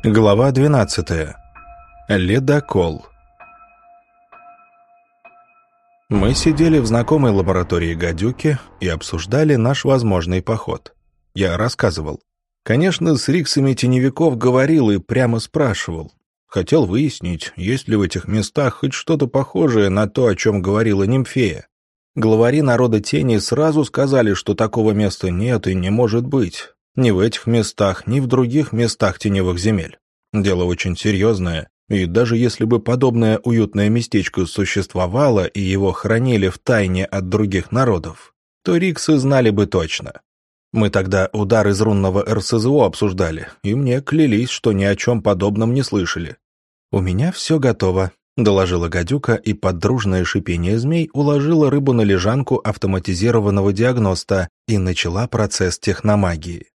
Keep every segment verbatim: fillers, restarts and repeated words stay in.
Глава двенадцатая. Ледокол. Мы сидели в знакомой лаборатории гадюки и обсуждали наш возможный поход. Я рассказывал. Конечно, с Риксами теневиков говорил и прямо спрашивал. Хотел выяснить, есть ли в этих местах хоть что-то похожее на то, о чем говорила Нимфея. Главари народа тени сразу сказали, что такого места нет и не может быть. Ни в этих местах, ни в других местах теневых земель. Дело очень серьезное, и даже если бы подобное уютное местечко существовало и его хранили в тайне от других народов, то Риксы знали бы точно. Мы тогда удар из рунного эр эс зэ о обсуждали, и мне клялись, что ни о чем подобном не слышали. «У меня все готово», — доложила гадюка, и под дружное шипение змей уложила рыбу на лежанку автоматизированного диагноста и начала процесс техномагии.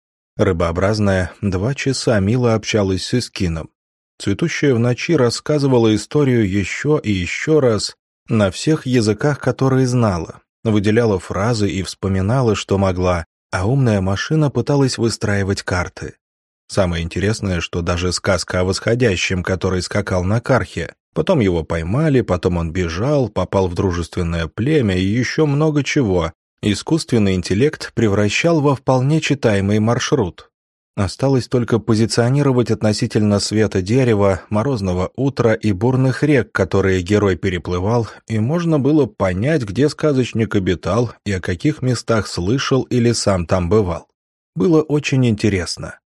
Рыбообразная два часа мило общалась с Искином. Цветущая в ночи рассказывала историю еще и еще раз на всех языках, которые знала, выделяла фразы и вспоминала, что могла, а умная машина пыталась выстраивать карты. Самое интересное, что даже сказка о восходящем, который скакал на кархе, потом его поймали, потом он бежал, попал в дружественное племя и еще много чего, искусственный интеллект превращал во вполне читаемый маршрут. Осталось только позиционировать относительно света дерева, морозного утра и бурных рек, которые герой переплывал, и можно было понять, где сказочник обитал и о каких местах слышал или сам там бывал. Было очень интересно.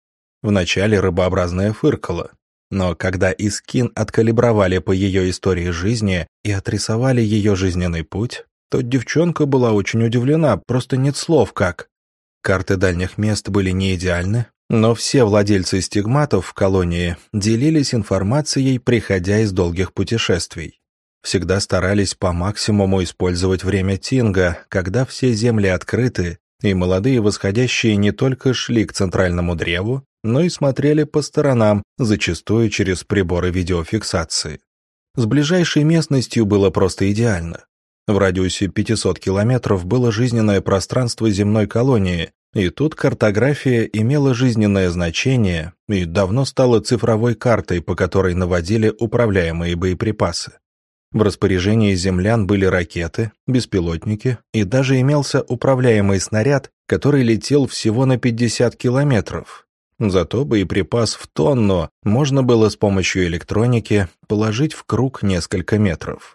Вначале рыбообразная фыркала, но когда Искин откалибровали по ее истории жизни и отрисовали ее жизненный путь, то девчонка была очень удивлена, просто нет слов как. Карты дальних мест были не идеальны, но все владельцы стигматов в колонии делились информацией, приходя из долгих путешествий. Всегда старались по максимуму использовать время Тинга, когда все земли открыты, и молодые восходящие не только шли к центральному древу, но и смотрели по сторонам, зачастую через приборы видеофиксации. С ближайшей местностью было просто идеально. В радиусе пятисот километров было жизненное пространство земной колонии, и тут картография имела жизненное значение и давно стала цифровой картой, по которой наводили управляемые боеприпасы. В распоряжении землян были ракеты, беспилотники и даже имелся управляемый снаряд, который летел всего на пятьдесят километров. Зато боеприпас в тонну можно было с помощью электроники положить в круг несколько метров.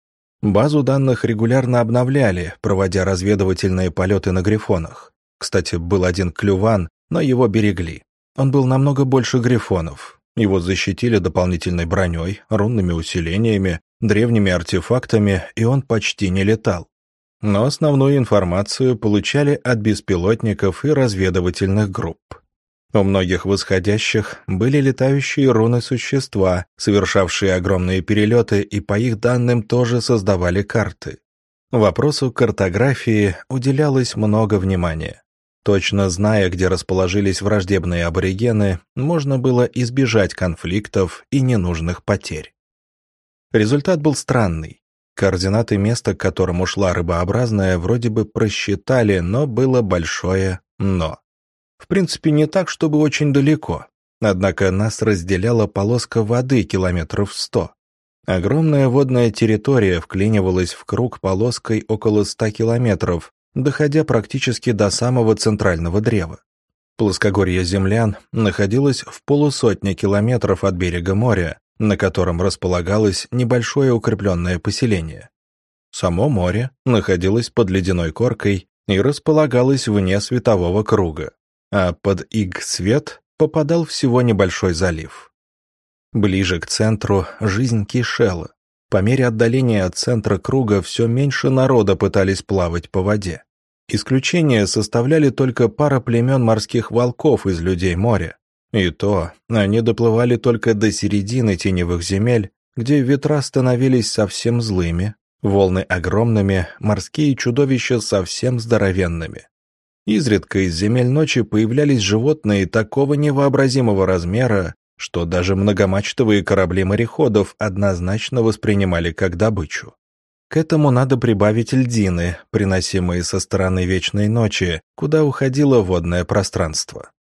Базу данных регулярно обновляли, проводя разведывательные полеты на грифонах. Кстати, был один клюван, но его берегли. Он был намного больше грифонов. Его защитили дополнительной броней, рунными усилениями, древними артефактами, и он почти не летал. Но основную информацию получали от беспилотников и разведывательных групп. У многих восходящих были летающие руны-существа, совершавшие огромные перелеты, и по их данным тоже создавали карты. Вопросу картографии уделялось много внимания. Точно зная, где расположились враждебные аборигены, можно было избежать конфликтов и ненужных потерь. Результат был странный. Координаты места, к которому шла рыбообразная, вроде бы просчитали, но было большое «но». В принципе, не так, чтобы очень далеко. Однако нас разделяла полоска воды километров сто. Огромная водная территория вклинивалась в круг полоской около ста километров, доходя практически до самого центрального древа. Плоскогорье землян находилось в полусотне километров от берега моря, на котором располагалось небольшое укрепленное поселение. Само море находилось под ледяной коркой и располагалось вне светового круга, а под Иг-свет попадал всего небольшой залив. Ближе к центру жизнь кишела. По мере отдаления от центра круга все меньше народа пытались плавать по воде. Исключение составляли только пара племен морских волков из людей моря. И то они доплывали только до середины теневых земель, где ветра становились совсем злыми, волны огромными, морские чудовища совсем здоровенными. Изредка из земель ночи появлялись животные такого невообразимого размера, что даже многомачтовые корабли мореходов однозначно воспринимали как добычу. К этому надо прибавить льдины, приносимые со стороны вечной ночи, куда уходило водное пространство.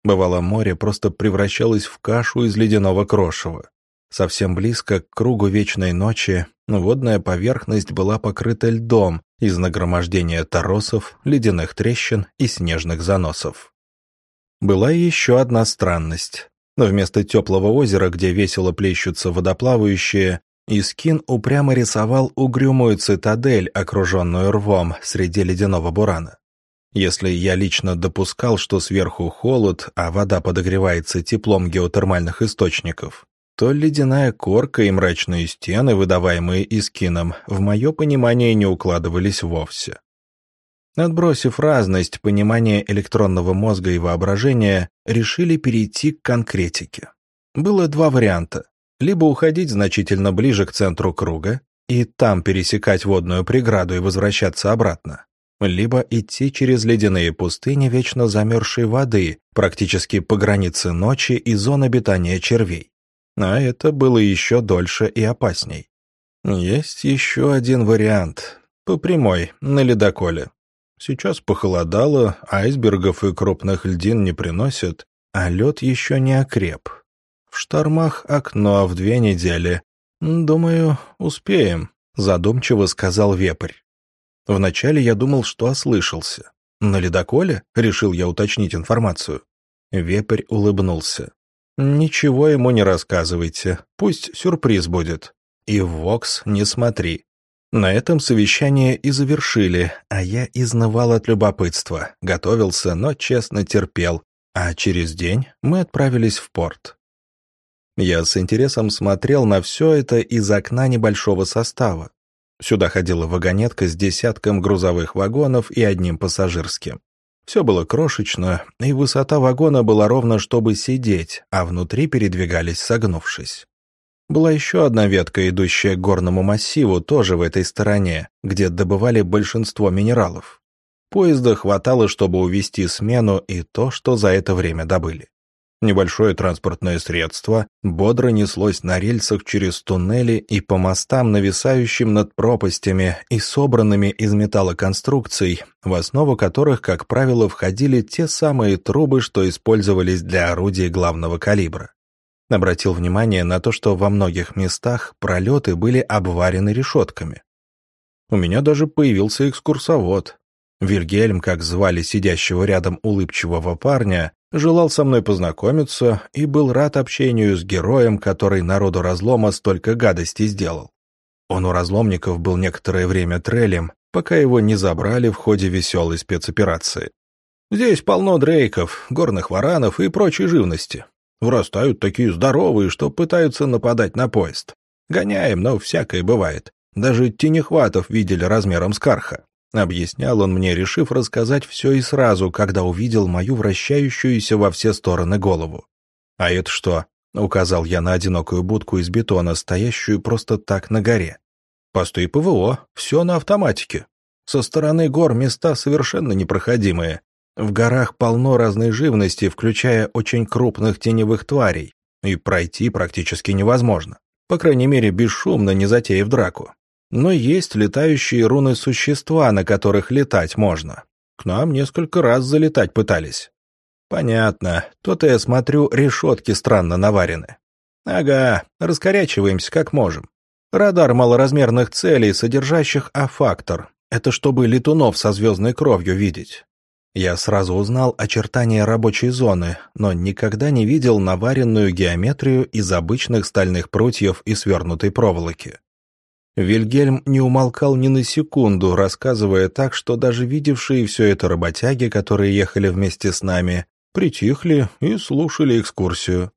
Бывало, море просто превращалось в кашу из ледяного крошева. Совсем близко к кругу вечной ночи водная поверхность была покрыта льдом из нагромождения торосов, ледяных трещин и снежных заносов. Была и еще одна странность. Вместо теплого озера, где весело плещутся водоплавающие, Искин упрямо рисовал угрюмую цитадель, окруженную рвом среди ледяного бурана. Если я лично допускал, что сверху холод, а вода подогревается теплом геотермальных источников, то ледяная корка и мрачные стены, выдаваемые Искином, в мое понимание не укладывались вовсе. Отбросив разность понимания электронного мозга и воображения, решили перейти к конкретике. Было два варианта. Либо уходить значительно ближе к центру круга и там пересекать водную преграду и возвращаться обратно, либо идти через ледяные пустыни вечно замерзшей воды, практически по границе ночи и зон обитания червей. А это было еще дольше и опасней. Есть еще один вариант. По прямой, на ледоколе. Сейчас похолодало, айсбергов и крупных льдин не приносят, а лед еще не окреп. В штормах окно в две недели. Думаю, успеем, задумчиво сказал Вепрь. Вначале я думал, что ослышался. На ледоколе? Решил я уточнить информацию. Вепрь улыбнулся. Ничего ему не рассказывайте, пусть сюрприз будет. И в Вокс не смотри. На этом совещание и завершили, а я изнывал от любопытства, готовился, но честно терпел, а через день мы отправились в порт. Я с интересом смотрел на все это из окна небольшого состава. Сюда ходила вагонетка с десятком грузовых вагонов и одним пассажирским. Все было крошечно, и высота вагона была ровно, чтобы сидеть, а внутри передвигались согнувшись. Была еще одна ветка, идущая к горному массиву, тоже в этой стороне, где добывали большинство минералов. Поезда хватало, чтобы увезти смену и то, что за это время добыли. Небольшое транспортное средство бодро неслось на рельсах через туннели и по мостам, нависающим над пропастями и собранными из металлоконструкций, в основу которых, как правило, входили те самые трубы, что использовались для орудий главного калибра. Обратил внимание на то, что во многих местах пролеты были обварены решетками. У меня даже появился экскурсовод. Вильгельм, как звали сидящего рядом улыбчивого парня, желал со мной познакомиться и был рад общению с героем, который народу разлома столько гадостей сделал. Он у разломников был некоторое время трелем, пока его не забрали в ходе веселой спецоперации. Здесь полно дрейков, горных варанов и прочей живности. Вырастают такие здоровые, что пытаются нападать на поезд. Гоняем, но всякое бывает. Даже тенехватов видели размером с карха. Объяснял он мне, решив рассказать все и сразу, когда увидел мою вращающуюся во все стороны голову. «А это что?» — указал я на одинокую будку из бетона, стоящую просто так на горе. «Посты ПВО, все на автоматике. Со стороны гор места совершенно непроходимые. В горах полно разной живности, включая очень крупных теневых тварей, и пройти практически невозможно. По крайней мере, бесшумно, не затеяв драку. Но есть летающие руны-существа, на которых летать можно. К нам несколько раз залетать пытались». «Понятно. То-то я смотрю, решетки странно наварены». «Ага, раскорячиваемся как можем. Радар малоразмерных целей, содержащих А-фактор. Это чтобы летунов со звездной кровью видеть». Я сразу узнал очертания рабочей зоны, но никогда не видел наваренную геометрию из обычных стальных прутьев и свернутой проволоки. Вильгельм не умолкал ни на секунду, рассказывая так, что даже видевшие все это работяги, которые ехали вместе с нами, притихли и слушали экскурсию.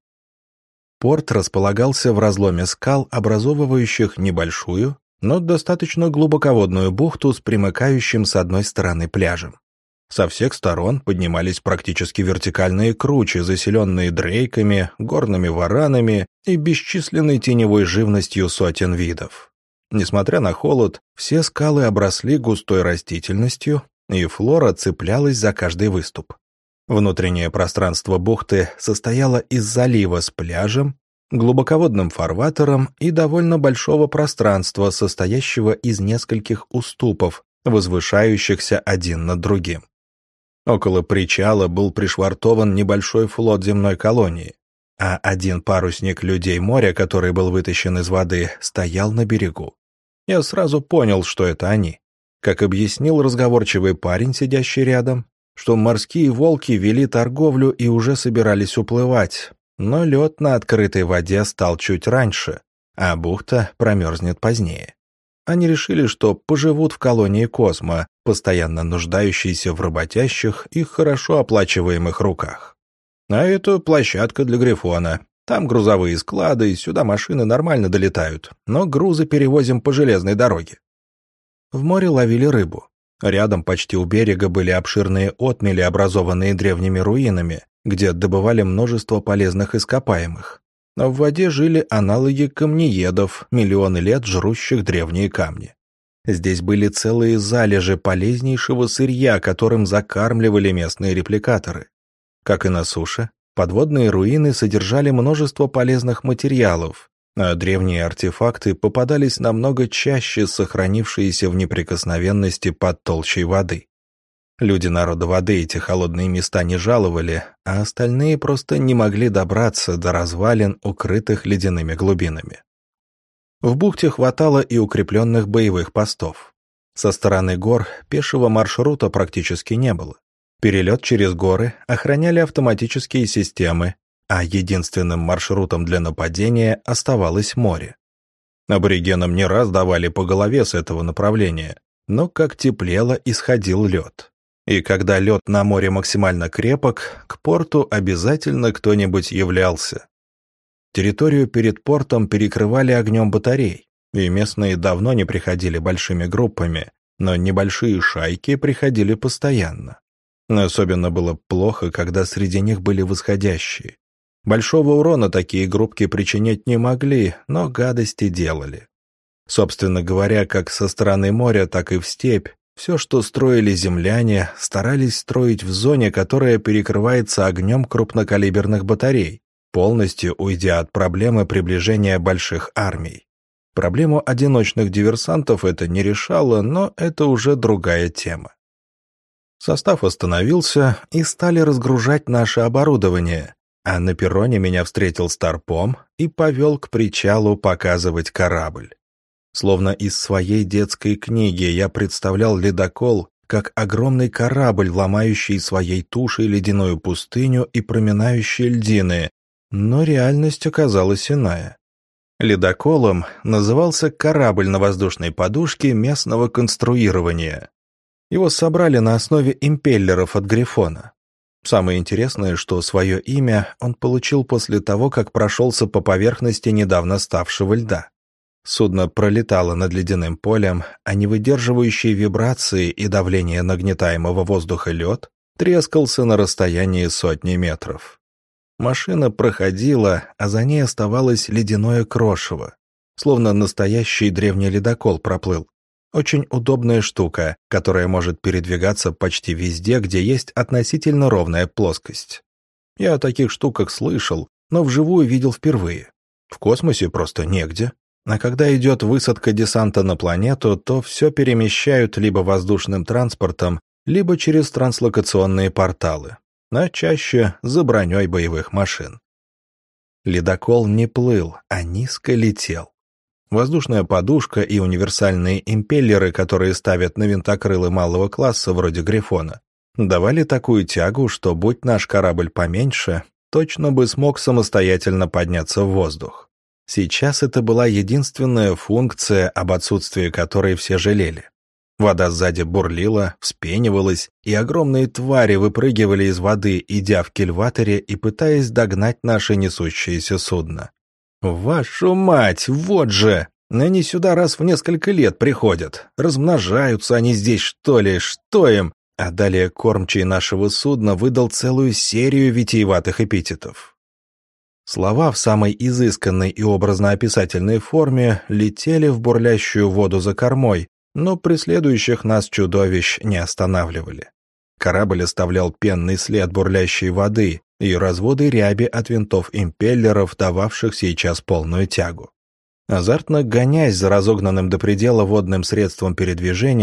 Порт располагался в разломе скал, образовывающих небольшую, но достаточно глубоководную бухту с примыкающим с одной стороны пляжем. Со всех сторон поднимались практически вертикальные кручи, заселенные дрейками, горными варанами и бесчисленной теневой живностью сотен видов. Несмотря на холод, все скалы обросли густой растительностью, и флора цеплялась за каждый выступ. Внутреннее пространство бухты состояло из залива с пляжем, глубоководным фарватером и довольно большого пространства, состоящего из нескольких уступов, возвышающихся один над другим. Около причала был пришвартован небольшой флот земной колонии, а один парусник людей моря, который был вытащен из воды, стоял на берегу. Я сразу понял, что это они. Как объяснил разговорчивый парень, сидящий рядом, что морские волки вели торговлю и уже собирались уплывать, но лед на открытой воде стал чуть раньше, а бухта промерзнет позднее. Они решили, что поживут в колонии Космо, постоянно нуждающейся в работящих и хорошо оплачиваемых руках. А это площадка для Грифона. Там грузовые склады, сюда машины нормально долетают, но грузы перевозим по железной дороге. В море ловили рыбу. Рядом, почти у берега, были обширные отмели, образованные древними руинами, где добывали множество полезных ископаемых. А в воде жили аналоги камнеедов, миллионы лет жрущих древние камни. Здесь были целые залежи полезнейшего сырья, которым закармливали местные репликаторы. Как и на суше, подводные руины содержали множество полезных материалов, а древние артефакты попадались намного чаще, сохранившиеся в неприкосновенности под толщей воды. Люди народа воды эти холодные места не жаловали, а остальные просто не могли добраться до развалин, укрытых ледяными глубинами. В бухте хватало и укрепленных боевых постов. Со стороны гор пешего маршрута практически не было. Перелет через горы охраняли автоматические системы, а единственным маршрутом для нападения оставалось море. Аборигенам не раз давали по голове с этого направления, но как теплело, исходил лед. И когда лед на море максимально крепок, к порту обязательно кто-нибудь являлся. Территорию перед портом перекрывали огнем батарей, и местные давно не приходили большими группами, но небольшие шайки приходили постоянно. Особенно было плохо, когда среди них были восходящие. Большого урона такие группки причинять не могли, но гадости делали. Собственно говоря, как со стороны моря, так и в степь, все, что строили земляне, старались строить в зоне, которая перекрывается огнем крупнокалиберных батарей, полностью уйдя от проблемы приближения больших армий. Проблему одиночных диверсантов это не решало, но это уже другая тема. Состав остановился, и стали разгружать наше оборудование, а на перроне меня встретил Старпом и повел к причалу показывать корабль. Словно из своей детской книги я представлял ледокол как огромный корабль, ломающий своей тушей ледяную пустыню и проминающий льдины, но реальность оказалась иная. Ледоколом назывался корабль на воздушной подушке местного конструирования. Его собрали на основе импеллеров от Грифона. Самое интересное, что свое имя он получил после того, как прошелся по поверхности недавно ставшего льда. Судно пролетало над ледяным полем, а невыдерживающий вибрации и давление нагнетаемого воздуха лед трескался на расстоянии сотни метров. Машина проходила, а за ней оставалось ледяное крошево, словно настоящий древний ледокол проплыл. Очень удобная штука, которая может передвигаться почти везде, где есть относительно ровная плоскость. Я о таких штуках слышал, но вживую видел впервые. В космосе просто негде. А когда идет высадка десанта на планету, то все перемещают либо воздушным транспортом, либо через транслокационные порталы, а чаще за броней боевых машин. Ледокол не плыл, а низко летел. Воздушная подушка и универсальные импеллеры, которые ставят на винтокрылы малого класса вроде Грифона, давали такую тягу, что, будь наш корабль поменьше, точно бы смог самостоятельно подняться в воздух. Сейчас это была единственная функция, об отсутствии которой все жалели. Вода сзади бурлила, вспенивалась, и огромные твари выпрыгивали из воды, идя в кильваторе и пытаясь догнать наше несущееся судно. «Вашу мать, вот же! Они сюда раз в несколько лет приходят. Размножаются они здесь, что ли, что им?» А далее кормчий нашего судна выдал целую серию витиеватых эпитетов. Слова в самой изысканной и образно-описательной форме летели в бурлящую воду за кормой, но преследующих нас чудовищ не останавливали. Корабль оставлял пенный след бурлящей воды и разводы ряби от винтов импеллеров, дававших сейчас полную тягу. Азартно гонясь за разогнанным до предела водным средством передвижения,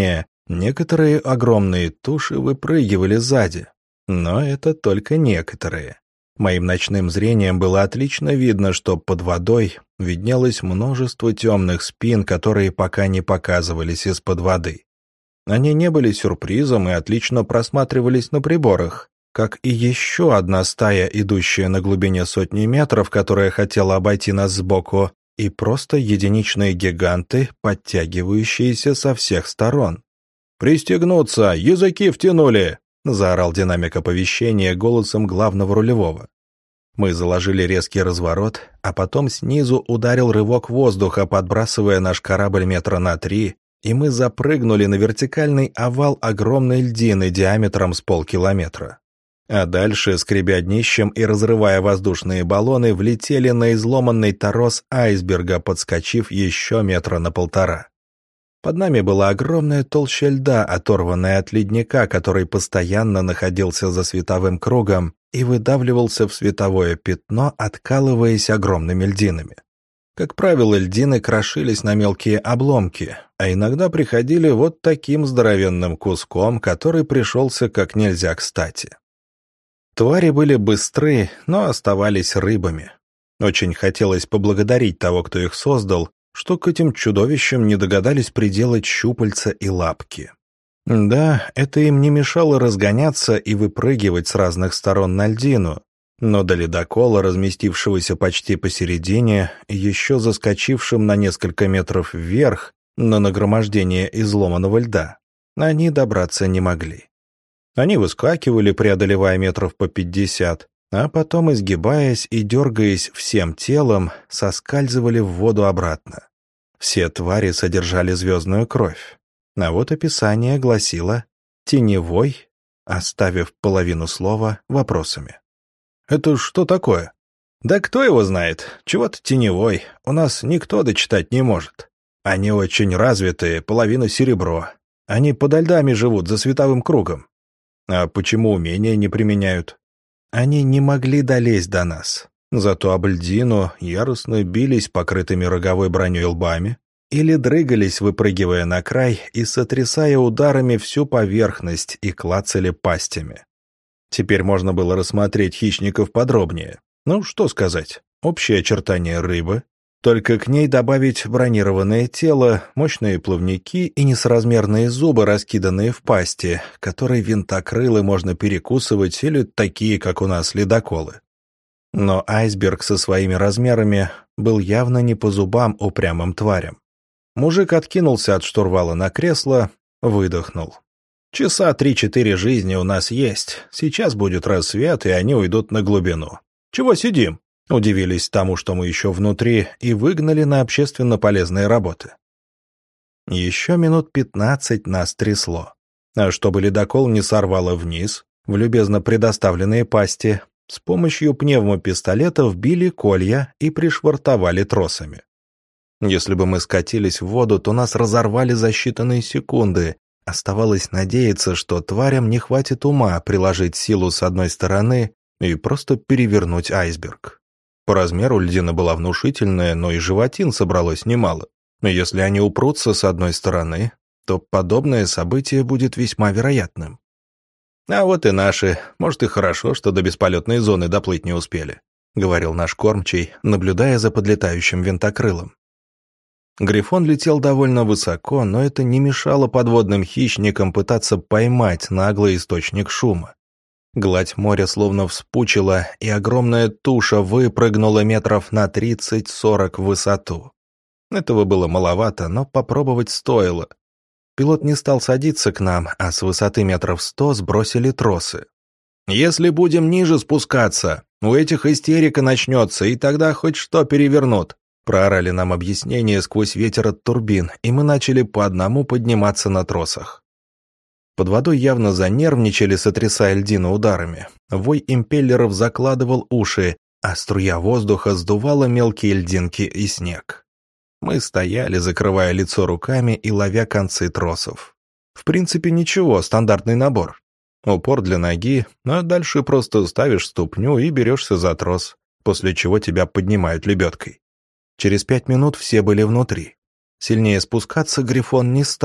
Некоторые огромные туши выпрыгивали сзади, но это только некоторые. Моим ночным зрением было отлично видно, что под водой виднелось множество темных спин, которые пока не показывались из-под воды. Они не были сюрпризом и отлично просматривались на приборах, как и еще одна стая, идущая на глубине сотни метров, которая хотела обойти нас сбоку, и просто единичные гиганты, подтягивающиеся со всех сторон. «Пристегнуться! Языки втянули!» — заорал динамик оповещения голосом главного рулевого. Мы заложили резкий разворот, а потом снизу ударил рывок воздуха, подбрасывая наш корабль метра на три, и мы запрыгнули на вертикальный овал огромной льдины диаметром с полкилометра. А дальше, скребя днищем и разрывая воздушные баллоны, влетели на изломанный торос айсберга, подскочив еще метра на полтора. Под нами была огромная толща льда, оторванная от ледника, который постоянно находился за световым кругом и выдавливался в световое пятно, откалываясь огромными льдинами. Как правило, льдины крошились на мелкие обломки, а иногда приходили вот таким здоровенным куском, который пришелся как нельзя кстати. Твари были быстры, но оставались рыбами. Очень хотелось поблагодарить того, кто их создал, что к этим чудовищам не догадались приделать щупальца и лапки. Да, это им не мешало разгоняться и выпрыгивать с разных сторон на льдину, но до ледокола, разместившегося почти посередине, еще заскочившим на несколько метров вверх на нагромождение изломанного льда, они добраться не могли. Они выскакивали, преодолевая метров по пятьдесят, а потом, изгибаясь и дергаясь всем телом, соскальзывали в воду обратно. Все твари содержали звездную кровь. А вот описание гласило «теневой», оставив половину слова вопросами. «Это что такое?» «Да кто его знает? Чего-то теневой. У нас никто дочитать не может. Они очень развитые, половина серебро. Они подо льдами живут, за световым кругом. А почему умения не применяют?» Они не могли долезть до нас, зато об льдину яростно бились покрытыми роговой броней лбами или дрыгались, выпрыгивая на край и сотрясая ударами всю поверхность, и клацали пастями. Теперь можно было рассмотреть хищников подробнее. Ну, что сказать, общие очертания рыбы, только к ней добавить бронированное тело, мощные плавники и несоразмерные зубы, раскиданные в пасти, которые винтокрылы можно перекусывать, или такие, как у нас, ледоколы. Но айсберг со своими размерами был явно не по зубам упрямым тварям. Мужик откинулся от штурвала на кресло, выдохнул. «Часа три-четыре жизни у нас есть. Сейчас будет рассвет, и они уйдут на глубину. Чего сидим?» Удивились тому, что мы еще внутри, и выгнали на общественно полезные работы. Еще минут пятнадцать нас трясло. А чтобы ледокол не сорвало вниз, в любезно предоставленные пасти, с помощью пневмопистолетов били колья и пришвартовали тросами. Если бы мы скатились в воду, то нас разорвали за считанные секунды. Оставалось надеяться, что тварям не хватит ума приложить силу с одной стороны и просто перевернуть айсберг. По размеру льдина была внушительная, но и животин собралось немало. Если они упрутся с одной стороны, то подобное событие будет весьма вероятным. «А вот и наши. Может, и хорошо, что до бесполетной зоны доплыть не успели», — говорил наш кормчий, наблюдая за подлетающим винтокрылом. Грифон летел довольно высоко, но это не мешало подводным хищникам пытаться поймать наглый источник шума. Гладь моря словно вспучила, и огромная туша выпрыгнула метров на тридцать-сорок в высоту. Этого было маловато, но попробовать стоило. Пилот не стал садиться к нам, а с высоты метров сто сбросили тросы. «Если будем ниже спускаться, у этих истерика начнется, и тогда хоть что перевернут», проорали нам объяснение сквозь ветер от турбин, и мы начали по одному подниматься на тросах. Под водой явно занервничали, сотрясая льдину ударами. Вой импеллеров закладывал уши, а струя воздуха сдувала мелкие льдинки и снег. Мы стояли, закрывая лицо руками и ловя концы тросов. В принципе, ничего, стандартный набор. Упор для ноги, а дальше просто ставишь ступню и берешься за трос, после чего тебя поднимают лебедкой. Через пять минут все были внутри. Сильнее спускаться Грифон не стал,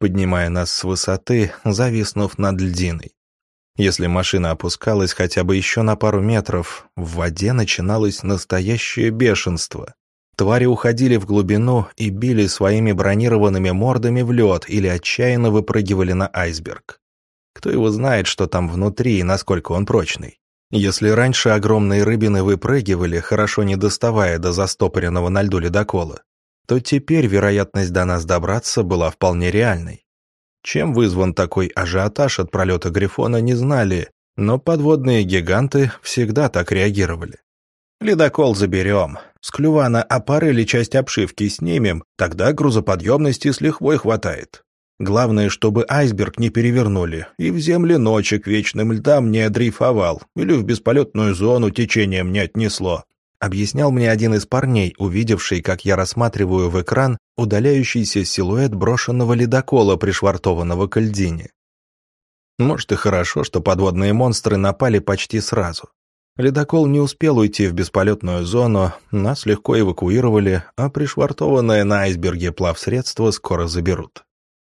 поднимая нас с высоты, зависнув над льдиной. Если машина опускалась хотя бы еще на пару метров, в воде начиналось настоящее бешенство. Твари уходили в глубину и били своими бронированными мордами в лед или отчаянно выпрыгивали на айсберг. Кто его знает, что там внутри и насколько он прочный. Если раньше огромные рыбины выпрыгивали, хорошо не доставая до застопоренного на льду ледокола, то теперь вероятность до нас добраться была вполне реальной. Чем вызван такой ажиотаж от пролета Грифона, не знали, но подводные гиганты всегда так реагировали. «Ледокол заберем. С клювана опарыли часть обшивки снимем, тогда грузоподъемности с лихвой хватает. Главное, чтобы айсберг не перевернули и в земляночи к вечным льдам не дрейфовал или в бесполетную зону течением не отнесло», объяснял мне один из парней, увидевший, как я рассматриваю в экран удаляющийся силуэт брошенного ледокола, пришвартованного к льдине. Может, и хорошо, что подводные монстры напали почти сразу. Ледокол не успел уйти в бесполетную зону, нас легко эвакуировали, а пришвартованное на айсберге плавсредство скоро заберут.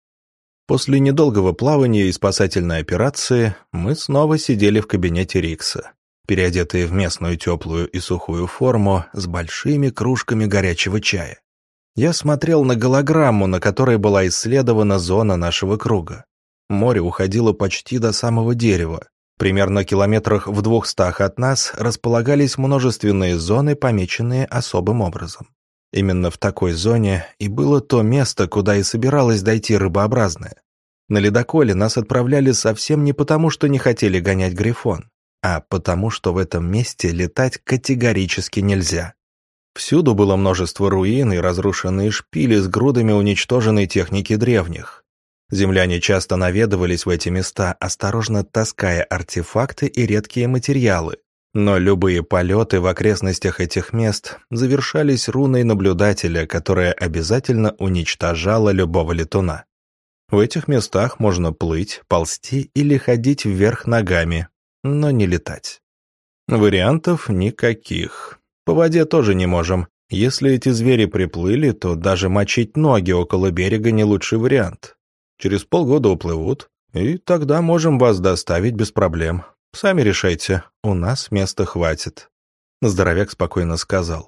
После недолгого плавания и спасательной операции мы снова сидели в кабинете Рикса, переодетые в местную теплую и сухую форму с большими кружками горячего чая. Я смотрел на голограмму, на которой была исследована зона нашего круга. Море уходило почти до самого дерева. Примерно километрах в двухстах от нас располагались множественные зоны, помеченные особым образом. Именно в такой зоне и было то место, куда и собиралась дойти рыбообразная. На ледоколе нас отправляли совсем не потому, что не хотели гонять Грифон, а потому, что в этом месте летать категорически нельзя. Всюду было множество руин и разрушенные шпили с грудами уничтоженной техники древних. Земляне часто наведывались в эти места, осторожно таская артефакты и редкие материалы, но любые полеты в окрестностях этих мест завершались руной наблюдателя, которая обязательно уничтожала любого летуна. В этих местах можно плыть, ползти или ходить вверх ногами, но не летать. Вариантов никаких. По воде тоже не можем. Если эти звери приплыли, то даже мочить ноги около берега не лучший вариант. Через полгода уплывут, и тогда можем вас доставить без проблем. Сами решайте, у нас места хватит. Здоровяк спокойно сказал.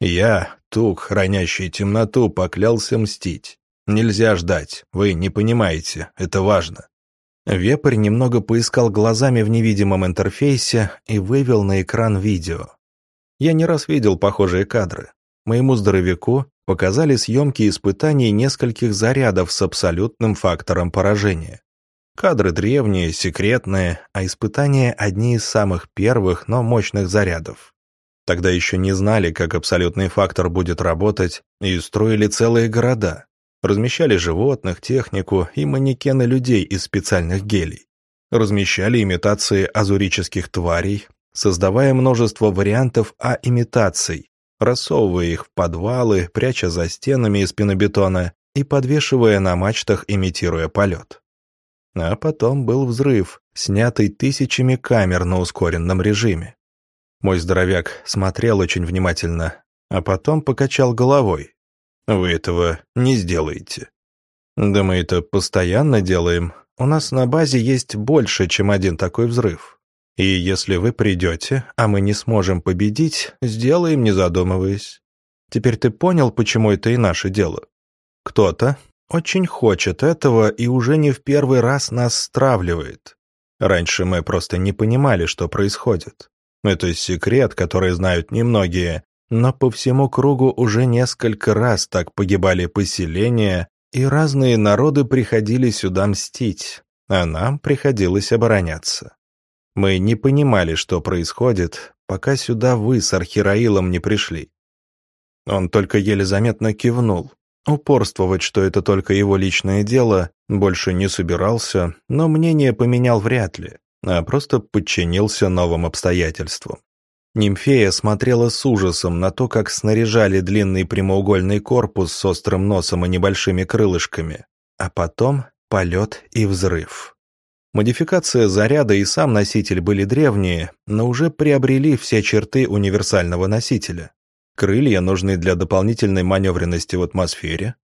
Я, Тук, хранящий темноту, поклялся мстить. Нельзя ждать, вы не понимаете, это важно. Вепрь немного поискал глазами в невидимом интерфейсе и вывел на экран видео. Я не раз видел похожие кадры. Моему здоровяку показали съемки испытаний нескольких зарядов с абсолютным фактором поражения. Кадры древние, секретные, а испытания одни из самых первых, но мощных зарядов. Тогда еще не знали, как абсолютный фактор будет работать, и строили целые города. Размещали животных, технику и манекены людей из специальных гелей. Размещали имитации азурических тварей, создавая множество вариантов А-имитаций, рассовывая их в подвалы, пряча за стенами из пенобетона и подвешивая на мачтах, имитируя полет. А потом был взрыв, снятый тысячами камер на ускоренном режиме. Мой здоровяк смотрел очень внимательно, а потом покачал головой. «Вы этого не сделаете». «Да мы это постоянно делаем. У нас на базе есть больше, чем один такой взрыв. И если вы придете, а мы не сможем победить, сделаем, не задумываясь. Теперь ты понял, почему это и наше дело? Кто-то очень хочет этого и уже не в первый раз нас стравливает. Раньше мы просто не понимали, что происходит. Это секрет, который знают немногие, но по всему кругу уже несколько раз так погибали поселения, и разные народы приходили сюда мстить, а нам приходилось обороняться. Мы не понимали, что происходит, пока сюда вы с Архираилом не пришли». Он только еле заметно кивнул. Упорствовать, что это только его личное дело, больше не собирался, но мнение поменял вряд ли, а просто подчинился новым обстоятельствам. Нимфея смотрела с ужасом на то, как снаряжали длинный прямоугольный корпус с острым носом и небольшими крылышками, а потом полет и взрыв. Модификация заряда и сам носитель были древние, но уже приобрели все черты универсального носителя. Крылья нужны для дополнительной маневренности в атмосфере,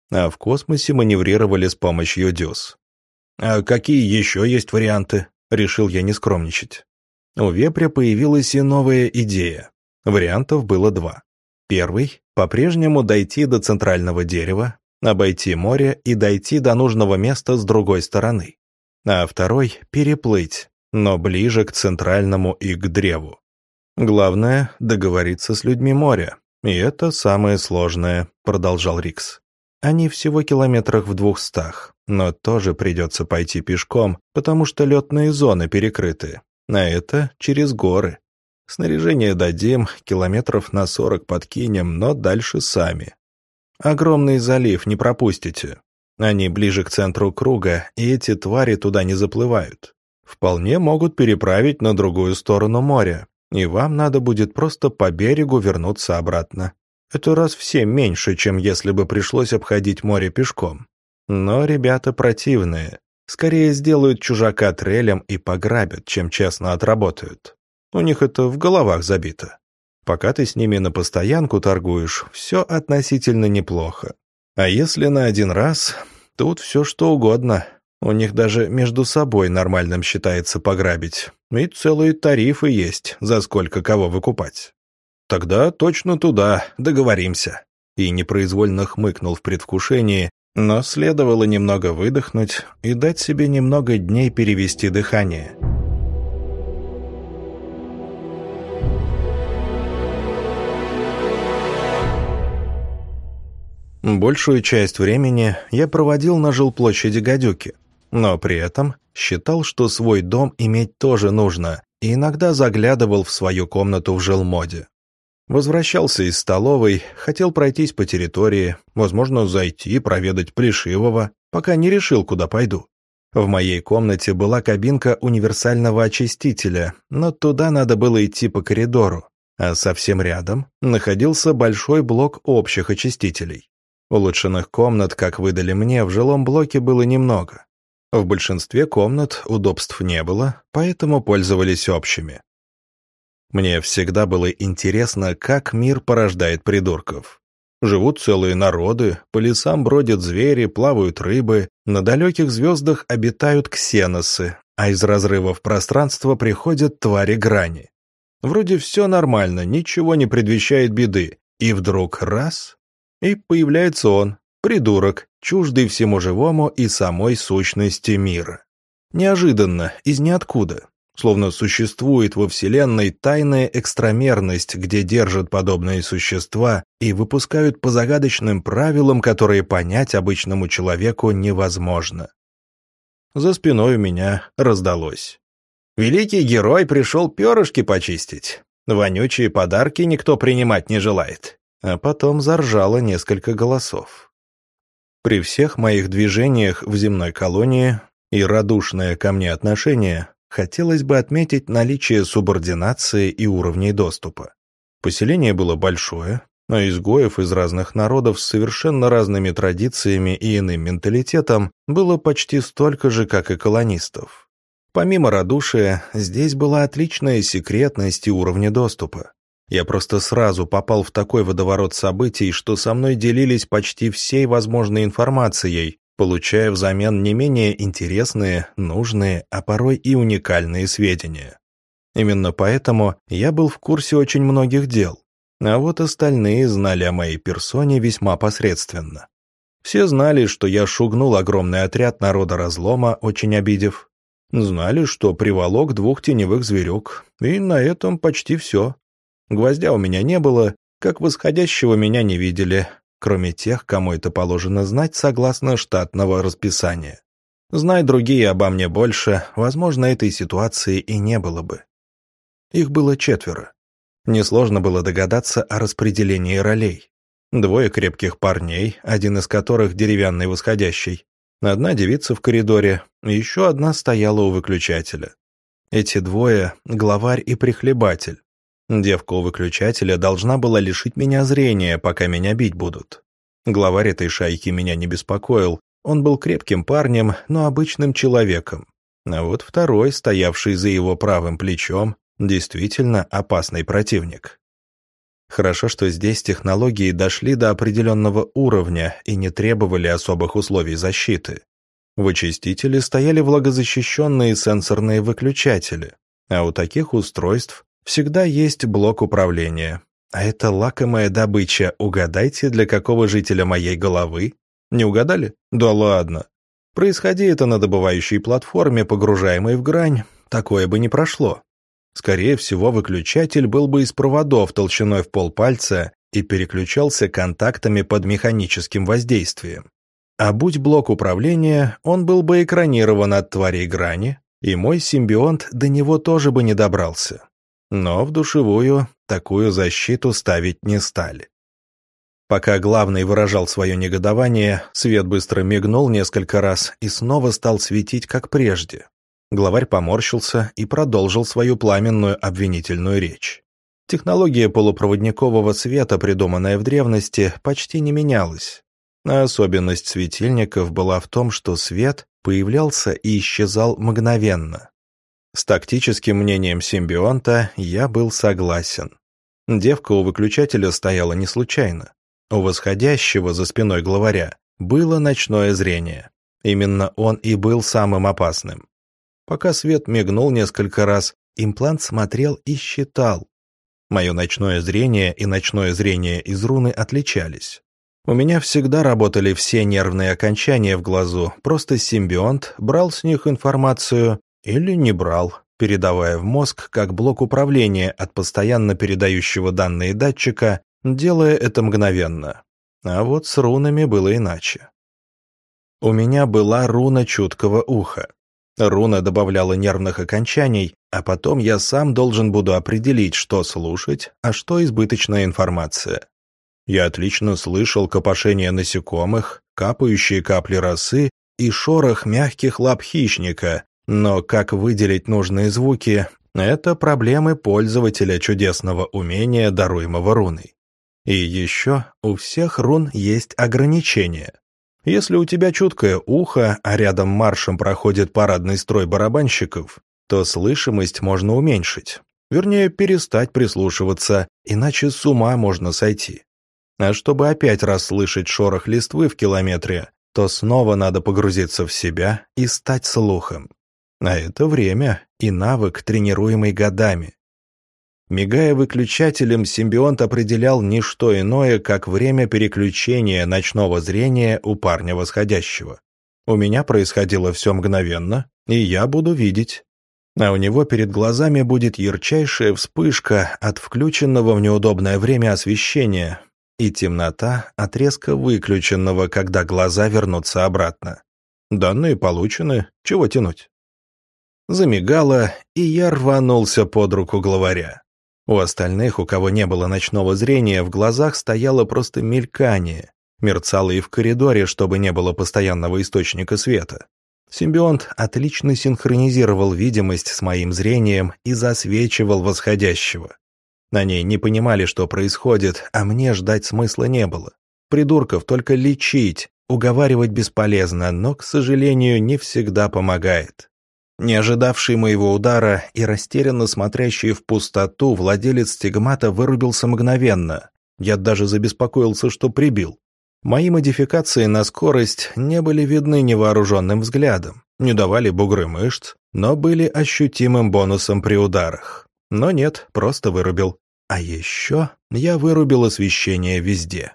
а в космосе маневрировали с помощью дюз. «А какие еще есть варианты?» — решил я не скромничать. У вепря появилась и новая идея. Вариантов было два. Первый — по-прежнему дойти до центрального дерева, обойти море и дойти до нужного места с другой стороны. А второй — переплыть, но ближе к центральному и к древу. Главное — договориться с людьми моря, и это самое сложное, продолжал Рикс. Они всего километрах в двухстах, но тоже придется пойти пешком, потому что летные зоны перекрыты, а это через горы. Снаряжение дадим, километров на сорок подкинем, но дальше сами. Огромный залив не пропустите. Они ближе к центру круга, и эти твари туда не заплывают. Вполне могут переправить на другую сторону моря, и вам надо будет просто по берегу вернуться обратно. Это раз в семь меньше, чем если бы пришлось обходить море пешком. Но ребята противные. Скорее сделают чужака трелем и пограбят, чем честно отработают. У них это в головах забито. Пока ты с ними на постоянку торгуешь, все относительно неплохо. А если на один раз, тут все что угодно. У них даже между собой нормальным считается пограбить. И целые тарифы есть, за сколько кого выкупать. Тогда точно туда, договоримся. И непроизвольно хмыкнул в предвкушении, но следовало немного выдохнуть и дать себе немного дней перевести дыхание. Большую часть времени я проводил на жилплощади гадюки, но при этом считал, что свой дом иметь тоже нужно, и иногда заглядывал в свою комнату в жилмоде. Возвращался из столовой, хотел пройтись по территории, возможно, зайти, проведать Плешивого, пока не решил, куда пойду. В моей комнате была кабинка универсального очистителя, но туда надо было идти по коридору, а совсем рядом находился большой блок общих очистителей. Улучшенных комнат, как выдали мне, в жилом блоке было немного. В большинстве комнат удобств не было, поэтому пользовались общими. Мне всегда было интересно, как мир порождает придурков. Живут целые народы, по лесам бродят звери, плавают рыбы, на далеких звездах обитают ксеносы, а из разрывов пространства приходят твари грани. Вроде все нормально, ничего не предвещает беды, и вдруг раз — и появляется он, придурок, чуждый всему живому и самой сущности мира. Неожиданно, из ниоткуда. Словно существует во Вселенной тайная экстрамерность, где держат подобные существа и выпускают по загадочным правилам, которые понять обычному человеку невозможно. За спиной у меня раздалось. «Великий герой пришел перышки почистить. Вонючие подарки никто принимать не желает». А потом заржало несколько голосов. При всех моих движениях в земной колонии и радушное ко мне отношение хотелось бы отметить наличие субординации и уровней доступа. Поселение было большое, а изгоев из разных народов с совершенно разными традициями и иным менталитетом было почти столько же, как и колонистов. Помимо радушия, здесь была отличная секретность и уровни доступа. Я просто сразу попал в такой водоворот событий, что со мной делились почти всей возможной информацией, получая взамен не менее интересные, нужные, а порой и уникальные сведения. Именно поэтому я был в курсе очень многих дел, а вот остальные знали о моей персоне весьма посредственно. Все знали, что я шугнул огромный отряд народа разлома, очень обидев. Знали, что приволок двух теневых зверюк, и на этом почти все. Гвоздя у меня не было, как восходящего меня не видели, кроме тех, кому это положено знать согласно штатного расписания. Знай другие обо мне больше, возможно, этой ситуации и не было бы. Их было четверо. Несложно было догадаться о распределении ролей. Двое крепких парней, один из которых деревянный восходящий. Одна девица в коридоре, еще одна стояла у выключателя. Эти двое — главарь и прихлебатель. Девка у выключателя должна была лишить меня зрения, пока меня бить будут. Главарь этой шайки меня не беспокоил, он был крепким парнем, но обычным человеком. А вот второй, стоявший за его правым плечом, действительно опасный противник. Хорошо, что здесь технологии дошли до определенного уровня и не требовали особых условий защиты. В очистителе стояли влагозащищенные сенсорные выключатели, а у таких устройств всегда есть блок управления. А это лакомая добыча. Угадайте, для какого жителя моей головы? Не угадали? Да ладно. Происходи это на добывающей платформе, погружаемой в грань, такое бы не прошло. Скорее всего, выключатель был бы из проводов толщиной в полпальца и переключался контактами под механическим воздействием. А будь блок управления, он был бы экранирован от тварей грани, и мой симбионт до него тоже бы не добрался. Но в душевую такую защиту ставить не стали. Пока главный выражал свое негодование, свет быстро мигнул несколько раз и снова стал светить, как прежде. Главарь поморщился и продолжил свою пламенную обвинительную речь. Технология полупроводникового света, придуманная в древности, почти не менялась. А особенность светильников была в том, что свет появлялся и исчезал мгновенно. С тактическим мнением симбионта я был согласен. Девка у выключателя стояла не случайно. У восходящего за спиной главаря было ночное зрение. Именно он и был самым опасным. Пока свет мигнул несколько раз, имплант смотрел и считал. Мое ночное зрение и ночное зрение из руны отличались. У меня всегда работали все нервные окончания в глазу, просто симбионт брал с них информацию или не брал, передавая в мозг как блок управления от постоянно передающего данные датчика, делая это мгновенно. А вот с рунами было иначе. У меня была руна чуткого уха. Руна добавляла нервных окончаний, а потом я сам должен буду определить, что слушать, а что избыточная информация. Я отлично слышал копошение насекомых, капающие капли росы и шорох мягких лап хищника, но как выделить нужные звуки – это проблемы пользователя чудесного умения, даруемого руной. И еще у всех рун есть ограничения. Если у тебя чуткое ухо, а рядом маршем проходит парадный строй барабанщиков, то слышимость можно уменьшить. Вернее, перестать прислушиваться, иначе с ума можно сойти. А чтобы опять расслышать шорох листвы в километре, то снова надо погрузиться в себя и стать слухом. А это время и навык, тренируемый годами. Мигая выключателем, симбионт определял не что иное, как время переключения ночного зрения у парня восходящего. У меня происходило все мгновенно, и я буду видеть. А у него перед глазами будет ярчайшая вспышка от включенного в неудобное время освещения и темнота от резко выключенного, когда глаза вернутся обратно. Данные получены, чего тянуть? Замигало, и я рванулся под руку главаря. У остальных, у кого не было ночного зрения, в глазах стояло просто мелькание. Мерцало и в коридоре, чтобы не было постоянного источника света. Симбионт отлично синхронизировал видимость с моим зрением и засвечивал восходящего. Они не понимали, что происходит, а мне ждать смысла не было. Придурков только лечить, уговаривать бесполезно, но, к сожалению, не всегда помогает. Не ожидавший моего удара и растерянно смотрящий в пустоту, владелец стигмата вырубился мгновенно. Я даже забеспокоился, что прибил. Мои модификации на скорость не были видны невооруженным взглядом, не давали бугры мышц, но были ощутимым бонусом при ударах. Но нет, просто вырубил. А еще я вырубил освещение везде.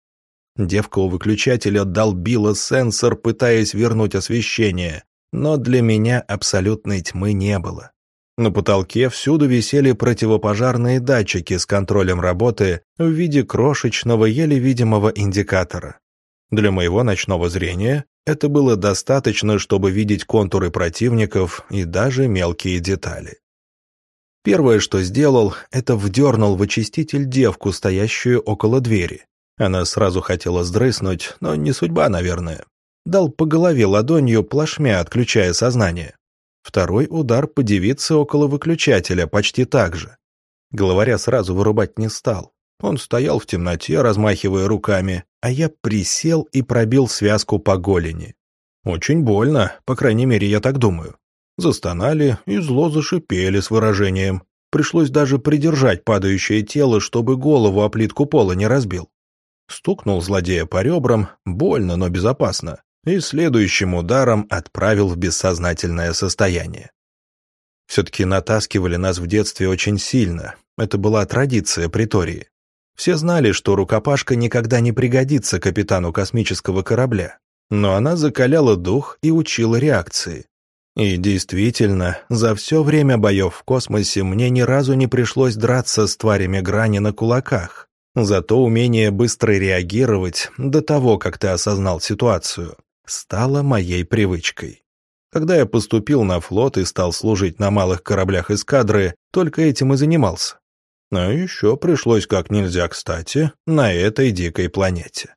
Девка у выключателя долбила сенсор, пытаясь вернуть освещение, но для меня абсолютной тьмы не было. На потолке всюду висели противопожарные датчики с контролем работы в виде крошечного, еле видимого индикатора. Для моего ночного зрения это было достаточно, чтобы видеть контуры противников и даже мелкие детали. Первое, что сделал, это вдернул в очиститель девку, стоящую около двери. Она сразу хотела сдрыснуть, но не судьба, наверное. Дал по голове ладонью, плашмя отключая сознание. Второй удар по девице около выключателя, почти так же. Главаря сразу вырубать не стал. Он стоял в темноте, размахивая руками, а я присел и пробил связку по голени. Очень больно, по крайней мере, я так думаю. Застонали и зло зашипели с выражением. Пришлось даже придержать падающее тело, чтобы голову о плитку пола не разбил. Стукнул злодея по ребрам, больно, но безопасно, и следующим ударом отправил в бессознательное состояние. Все-таки натаскивали нас в детстве очень сильно. Это была традиция притории. Все знали, что рукопашка никогда не пригодится капитану космического корабля, но она закаляла дух и учила реакции. И действительно, за все время боев в космосе мне ни разу не пришлось драться с тварями грани на кулаках. Зато умение быстро реагировать до того, как ты осознал ситуацию, стало моей привычкой. Когда я поступил на флот и стал служить на малых кораблях эскадры, только этим и занимался. Но еще пришлось как нельзя кстати на этой дикой планете.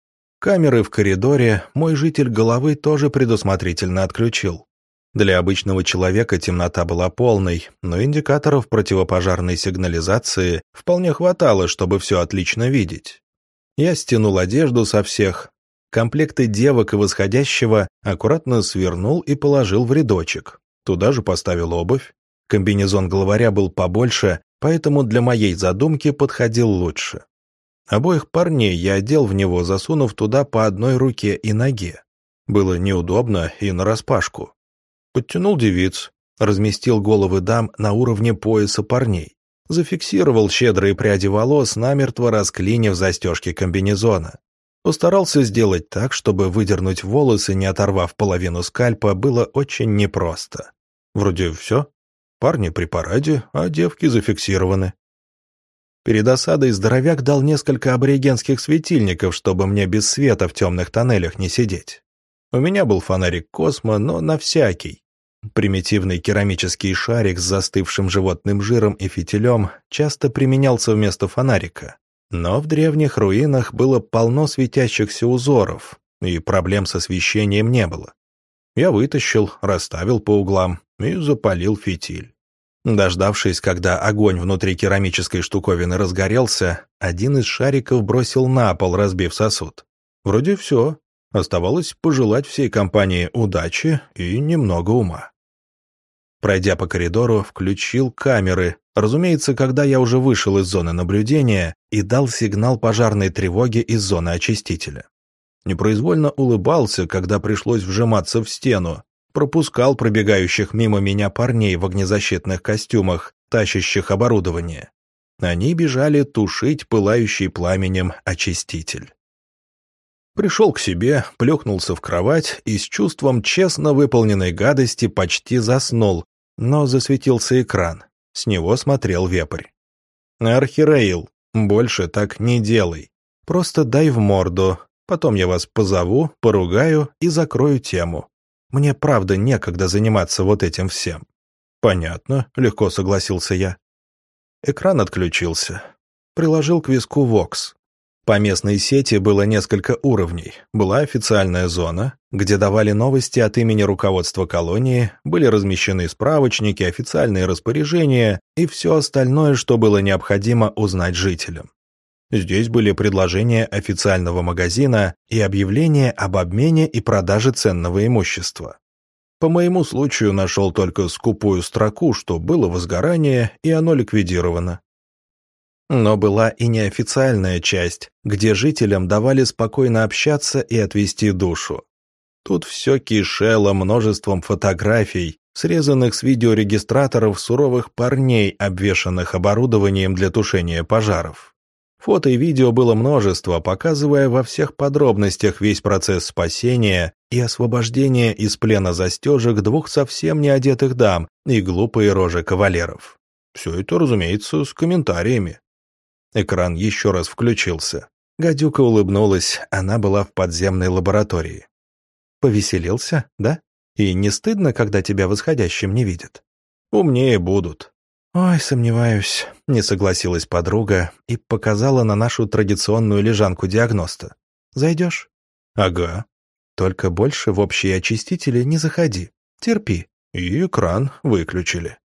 Камеры в коридоре мой житель головы тоже предусмотрительно отключил. Для обычного человека темнота была полной, но индикаторов противопожарной сигнализации вполне хватало, чтобы все отлично видеть. Я стянул одежду со всех, комплекты девок и восходящего аккуратно свернул и положил в рядочек. Туда же поставил обувь. Комбинезон главаря был побольше, поэтому для моей задумки подходил лучше. Обоих парней я одел в него, засунув туда по одной руке и ноге. Было неудобно и нараспашку. Подтянул девиц, разместил головы дам на уровне пояса парней, зафиксировал щедрые пряди волос, намертво расклинив застежки комбинезона. Постарался сделать так, чтобы выдернуть волосы, не оторвав половину скальпа, было очень непросто. Вроде все. Парни при параде, а девки зафиксированы. Перед осадой здоровяк дал несколько аборигенских светильников, чтобы мне без света в темных тоннелях не сидеть. У меня был фонарик Космо, но на всякий. Примитивный керамический шарик с застывшим животным жиром и фитилем часто применялся вместо фонарика. Но в древних руинах было полно светящихся узоров, и проблем с освещением не было. Я вытащил, расставил по углам и запалил фитиль. Дождавшись, когда огонь внутри керамической штуковины разгорелся, один из шариков бросил на пол, разбив сосуд. Вроде все. Оставалось пожелать всей компании удачи и немного ума. Пройдя по коридору, включил камеры, разумеется, когда я уже вышел из зоны наблюдения и дал сигнал пожарной тревоги из зоны очистителя. Непроизвольно улыбался, когда пришлось вжиматься в стену, пропускал пробегающих мимо меня парней в огнезащитных костюмах, тащащих оборудование. Они бежали тушить пылающий пламенем очиститель. Пришел к себе, плюхнулся в кровать и с чувством честно выполненной гадости почти заснул, но засветился экран. С него смотрел вепрь. «Архираил, больше так не делай. Просто дай в морду, потом я вас позову, поругаю и закрою тему. Мне правда некогда заниматься вот этим всем». «Понятно», — легко согласился я. Экран отключился. Приложил к виску Вокс. По местной сети было несколько уровней. Была официальная зона, где давали новости от имени руководства колонии, были размещены справочники, официальные распоряжения и все остальное, что было необходимо узнать жителям. Здесь были предложения официального магазина и объявления об обмене и продаже ценного имущества. По моему случаю нашел только скупую строку, что было возгорание, и оно ликвидировано. Но была и неофициальная часть, где жителям давали спокойно общаться и отвести душу. Тут все кишело множеством фотографий, срезанных с видеорегистраторов суровых парней, обвешанных оборудованием для тушения пожаров. Фото и видео было множество, показывая во всех подробностях весь процесс спасения и освобождения из плена застежек двух совсем не одетых дам и глупые рожи кавалеров. Все это, разумеется, с комментариями. Экран еще раз включился. Гадюка улыбнулась, она была в подземной лаборатории. «Повеселился, да? И не стыдно, когда тебя восходящим не видят?» «Умнее будут». «Ой, сомневаюсь», — не согласилась подруга и показала на нашу традиционную лежанку диагноста. «Зайдешь?» «Ага». «Только больше в общие очистители не заходи. Терпи». И экран выключили.